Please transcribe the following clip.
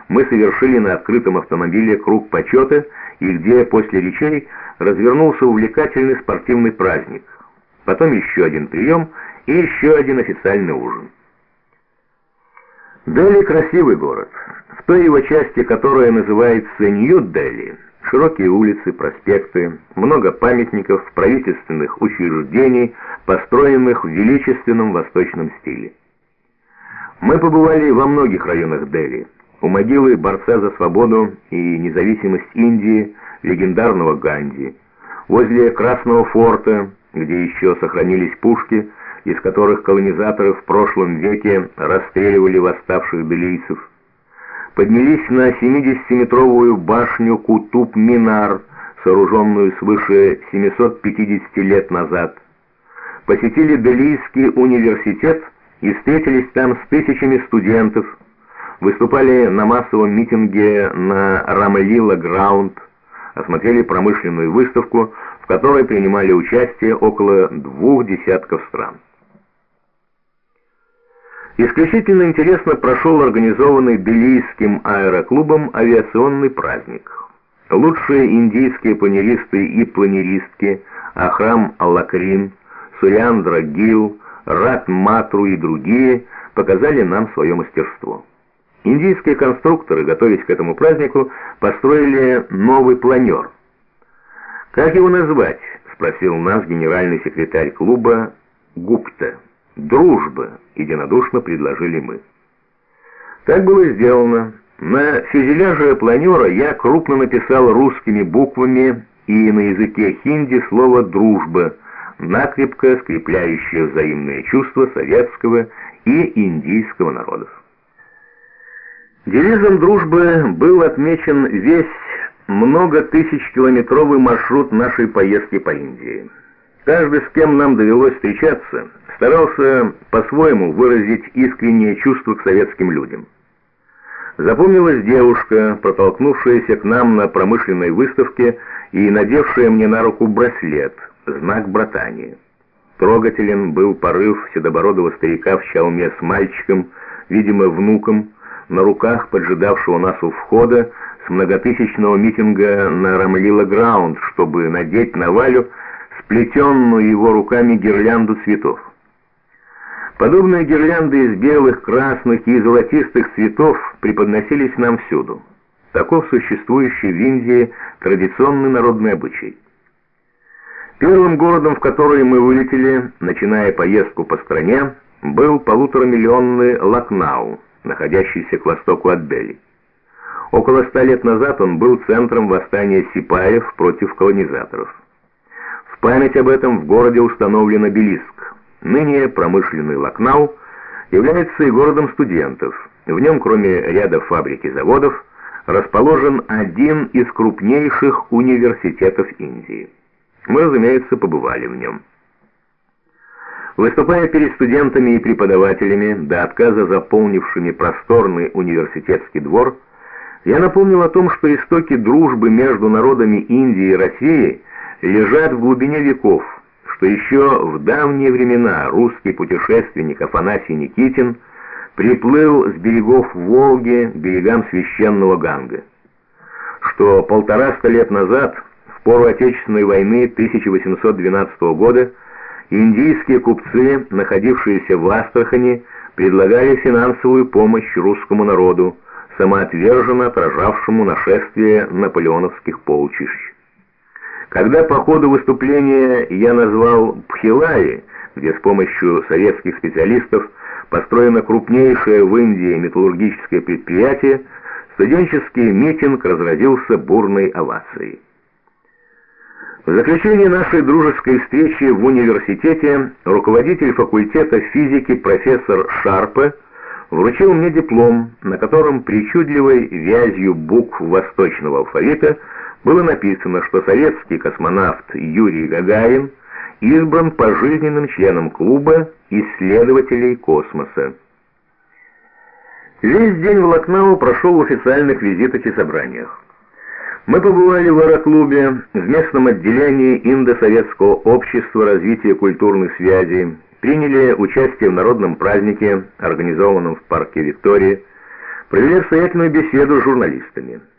мы совершили на открытом автомобиле круг почета, и где после речей развернулся увлекательный спортивный праздник. Потом еще один прием и еще один официальный ужин. Дели — красивый город. В той его части, которая называется Нью-Дели, широкие улицы, проспекты, много памятников, правительственных учреждений, построенных в величественном восточном стиле. Мы побывали во многих районах Дели. У могилы борца за свободу и независимость Индии, легендарного Ганди, возле Красного форта, где еще сохранились пушки, из которых колонизаторы в прошлом веке расстреливали восставших делийцев. Поднялись на 70-метровую башню Кутуб-Минар, сооруженную свыше 750 лет назад. Посетили Делийский университет и встретились там с тысячами студентов, выступали на массовом митинге на Рамлила-Граунд, осмотрели промышленную выставку, в которой принимали участие около 20 стран. Исключительно интересно прошел организованный Делийским аэроклубом авиационный праздник. Лучшие индийские планеристы и планеристки Ахрам Аллакрин, Суряндра Гил, Рат Матру и другие показали нам свое мастерство. Индийские конструкторы, готовясь к этому празднику, построили новый планер. «Как его назвать?» — спросил нас генеральный секретарь клуба Гупта. «Дружба», — единодушно предложили мы. Так было сделано. На фюзеляже планера я крупно написал русскими буквами и на языке хинди слово «дружба», накрепко скрепляющее взаимные чувства советского и индийского народов. Девизом дружбы был отмечен весь многотысячекилометровый маршрут нашей поездки по Индии. Каждый, с кем нам довелось встречаться, старался по-своему выразить искреннее чувство к советским людям. Запомнилась девушка, протолкнувшаяся к нам на промышленной выставке и надевшая мне на руку браслет, знак братания. Трогателен был порыв седобородого старика в чалме с мальчиком, видимо, внуком, на руках поджидавшего нас у входа с многотысячного митинга на Рамлила-Граунд, чтобы надеть на Валю сплетенную его руками гирлянду цветов. Подобные гирлянды из белых, красных и золотистых цветов преподносились нам всюду. Таков существующий в Индии традиционный народный обычай. Первым городом, в который мы вылетели, начиная поездку по стране, был 1,5-миллионный Лакнау, находящийся к востоку от Дели. Около 100 лет назад он был центром восстания сипаев против колонизаторов. В память об этом в городе установлен обелиск. Ныне промышленный Лакнау является и городом студентов. В нем, кроме ряда фабрик и заводов, расположен один из крупнейших университетов Индии. Мы, разумеется, побывали в нем. Выступая перед студентами и преподавателями, до отказа заполнившими просторный университетский двор, я напомнил о том, что истоки дружбы между народами Индии и России лежат в глубине веков, что еще в давние времена русский путешественник Афанасий Никитин приплыл с берегов Волги к берегам священного Ганга, что 150 лет назад, в пору Отечественной войны 1812 года, индийские купцы, находившиеся в Астрахани, предлагали финансовую помощь русскому народу, самоотверженно отражавшему нашествие наполеоновских полчищ. Когда по ходу выступления я назвал Бхилаи, где с помощью советских специалистов построено крупнейшее в Индии металлургическое предприятие, студенческий митинг разразился бурной овацией. В заключение нашей дружеской встречи в университете руководитель факультета физики профессор Шарпе вручил мне диплом, на котором причудливой вязью букв восточного алфавита было написано, что советский космонавт Юрий Гагарин избран пожизненным членом клуба исследователей космоса. Весь день в Лакнау прошел в официальных визитах и собраниях. Мы побывали в аэроклубе, в местном отделении Индо-Советского общества развития культурных связей, приняли участие в народном празднике, организованном в парке Виктории, Провели обстоятельную беседу с журналистами.